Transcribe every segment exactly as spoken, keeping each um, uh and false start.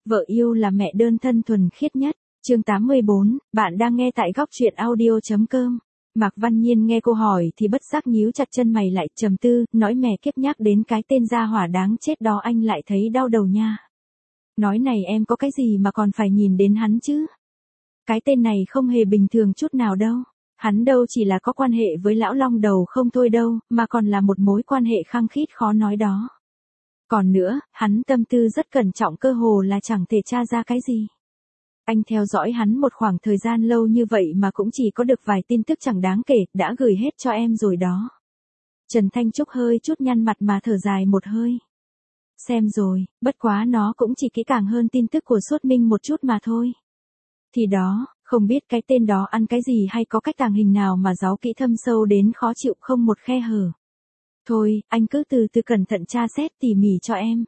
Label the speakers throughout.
Speaker 1: Vợ yêu là mẹ đơn thân thuần khiết nhất. Chương tám mươi bốn, bạn đang nghe tại góc truyện audio chấm com. Mạc Văn Nhiên nghe cô hỏi thì bất giác nhíu chặt chân mày lại, trầm tư, nói mẹ kiếp nhắc đến cái tên gia hỏa đáng chết đó anh lại thấy đau đầu nha. Nói này em có cái gì mà còn phải nhìn đến hắn chứ? Cái tên này không hề bình thường chút nào đâu. Hắn đâu chỉ là có quan hệ với lão long đầu không thôi đâu, mà còn là một mối quan hệ khăng khít khó nói đó. Còn nữa, hắn tâm tư rất cẩn trọng, cơ hồ là chẳng thể tra ra cái gì. Anh theo dõi hắn một khoảng thời gian lâu như vậy mà cũng chỉ có được vài tin tức chẳng đáng kể, đã gửi hết cho em rồi đó. Trần Thanh Trúc hơi chút nhăn mặt mà thở dài một hơi. Xem rồi, bất quá nó cũng chỉ kỹ càng hơn tin tức của Sốt Minh một chút mà thôi. Thì đó, không biết cái tên đó ăn cái gì hay có cách tàng hình nào mà giấu kỹ thâm sâu đến khó chịu không một khe hở. Thôi, anh cứ từ từ cẩn thận tra xét tỉ mỉ cho em.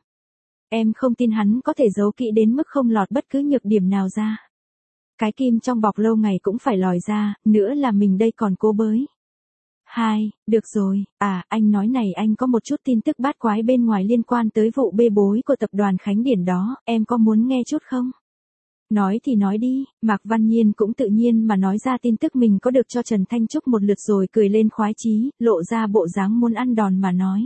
Speaker 1: Em không tin hắn có thể giấu kỹ đến mức không lọt bất cứ nhược điểm nào ra. Cái kim trong bọc lâu ngày cũng phải lòi ra, nữa là mình đây còn cố bới. Hai, được rồi, à, anh nói này, anh có một chút tin tức bát quái bên ngoài liên quan tới vụ bê bối của tập đoàn Khánh Điển đó, em có muốn nghe chút không? Nói thì nói đi, Mạc Văn Nhiên cũng tự nhiên mà nói ra tin tức mình có được cho Trần Thanh Trúc một lượt rồi cười lên khoái chí, lộ ra bộ dáng muốn ăn đòn mà nói.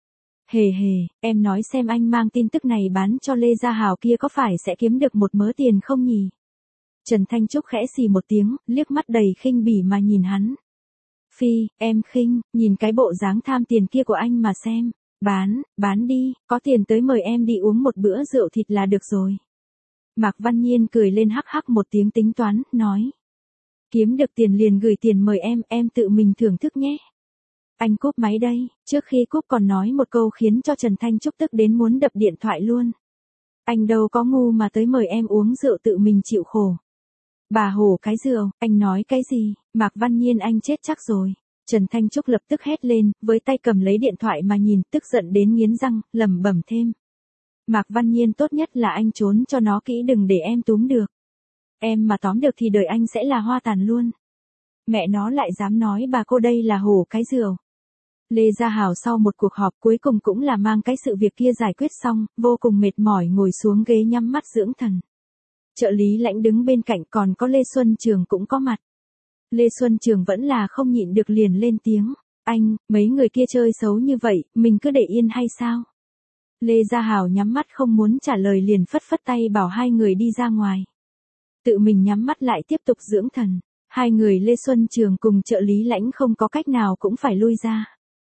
Speaker 1: Hề hề, em nói xem anh mang tin tức này bán cho Lê Gia Hào kia có phải sẽ kiếm được một mớ tiền không nhỉ? Trần Thanh Trúc khẽ xì một tiếng, liếc mắt đầy khinh bỉ mà nhìn hắn. Phi, em khinh, nhìn cái bộ dáng tham tiền kia của anh mà xem. Bán, bán đi, có tiền tới mời em đi uống một bữa rượu thịt là được rồi. Mạc Văn Nhiên cười lên hắc hắc một tiếng tính toán, nói. Kiếm được tiền liền gửi tiền mời em, em tự mình thưởng thức nhé. Anh cúp máy đây, trước khi cúp còn nói một câu khiến cho Trần Thanh Trúc tức đến muốn đập điện thoại luôn. Anh đâu có ngu mà tới mời em uống rượu tự mình chịu khổ. Bà hổ cái rượu, anh nói cái gì, Mạc Văn Nhiên anh chết chắc rồi. Trần Thanh Trúc lập tức hét lên, với tay cầm lấy điện thoại mà nhìn, tức giận đến nghiến răng, lẩm bẩm thêm. Mạc Văn Nhiên tốt nhất là anh trốn cho nó kỹ đừng để em túm được. Em mà tóm được thì đời anh sẽ là hoa tàn luôn. Mẹ nó lại dám nói bà cô đây là hổ cái rượu. Lê Gia Hào sau một cuộc họp cuối cùng cũng là mang cái sự việc kia giải quyết xong, vô cùng mệt mỏi ngồi xuống ghế nhắm mắt dưỡng thần. Trợ lý Lãnh đứng bên cạnh, còn có Lê Xuân Trường cũng có mặt. Lê Xuân Trường vẫn là không nhịn được liền lên tiếng. Anh, mấy người kia chơi xấu như vậy, mình cứ để yên hay sao? Lê Gia Hào nhắm mắt không muốn trả lời liền phất phất tay bảo hai người đi ra ngoài. Tự mình nhắm mắt lại tiếp tục dưỡng thần. Hai người Lê Xuân Trường cùng trợ lý Lãnh không có cách nào cũng phải lui ra.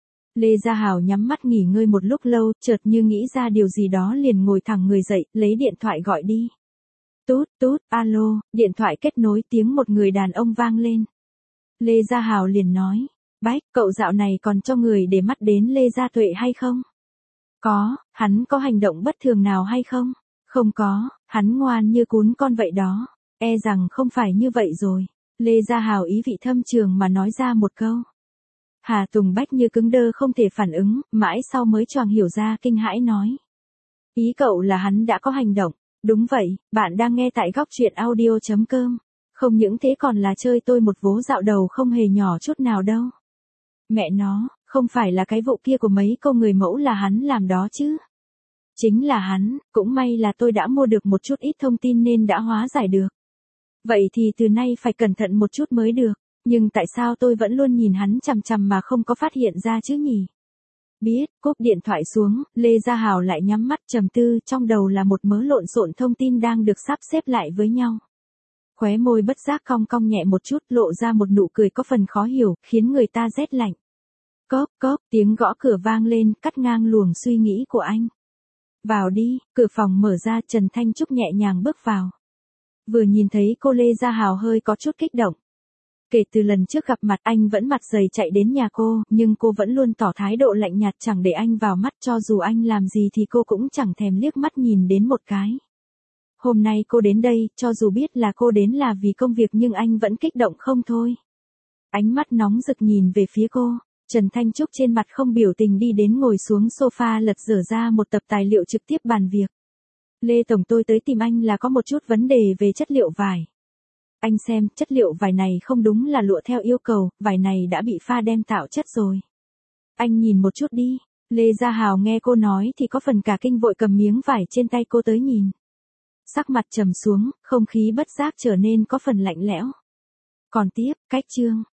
Speaker 1: Lê Gia Hào nhắm mắt nghỉ ngơi một lúc lâu, chợt như nghĩ ra điều gì đó liền ngồi thẳng người dậy, lấy điện thoại gọi đi. Tút, tút, alo, điện thoại kết nối, tiếng một người đàn ông vang lên. Lê Gia Hào liền nói, Bách, cậu dạo này còn cho người để mắt đến Lê Gia Tuệ hay không? Có, hắn có hành động bất thường nào hay không? Không có, hắn ngoan như cún con vậy đó. E rằng không phải như vậy rồi. Lê Gia Hào ý vị thâm trường mà nói ra một câu. Hà Tùng Bách như cứng đơ không thể phản ứng, mãi sau mới choàng hiểu ra kinh hãi nói. Ý cậu là hắn đã có hành động. Đúng vậy, bạn đang nghe tại góc truyện audio chấm com. Không những thế còn là chơi tôi một vố dạo đầu không hề nhỏ chút nào đâu. Mẹ nó, không phải là cái vụ kia của mấy câu người mẫu là hắn làm đó chứ. Chính là hắn, cũng may là tôi đã mua được một chút ít thông tin nên đã hóa giải được. Vậy thì từ nay phải cẩn thận một chút mới được, nhưng tại sao tôi vẫn luôn nhìn hắn chằm chằm mà không có phát hiện ra chứ nhỉ? Biết, cúp điện thoại xuống, Lê Gia Hào lại nhắm mắt trầm tư, trong đầu là một mớ lộn xộn thông tin đang được sắp xếp lại với nhau. Khóe môi bất giác cong cong nhẹ một chút, lộ ra một nụ cười có phần khó hiểu, khiến người ta rét lạnh. Cốp cốp, tiếng gõ cửa vang lên, cắt ngang luồng suy nghĩ của anh. Vào đi, cửa phòng mở ra, Trần Thanh Trúc nhẹ nhàng bước vào. Vừa nhìn thấy cô Lê Gia Hào hơi có chút kích động. Kể từ lần trước gặp mặt anh vẫn mặt dày chạy đến nhà cô, nhưng cô vẫn luôn tỏ thái độ lạnh nhạt chẳng để anh vào mắt, cho dù anh làm gì thì cô cũng chẳng thèm liếc mắt nhìn đến một cái. Hôm nay cô đến đây, cho dù biết là cô đến là vì công việc nhưng anh vẫn kích động không thôi. Ánh mắt nóng rực nhìn về phía cô, Trần Thanh Trúc trên mặt không biểu tình đi đến ngồi xuống sofa lật dở ra một tập tài liệu trực tiếp bàn việc. Lê Tổng, tôi tới tìm anh là có một chút vấn đề về chất liệu vải. Anh xem, chất liệu vải này không đúng là lụa theo yêu cầu, vải này đã bị pha đem tạo chất rồi. Anh nhìn một chút đi. Lê Gia Hào nghe cô nói thì có phần cả kinh, vội cầm miếng vải trên tay cô tới nhìn. Sắc mặt trầm xuống, không khí bất giác trở nên có phần lạnh lẽo. Còn tiếp, cách chương.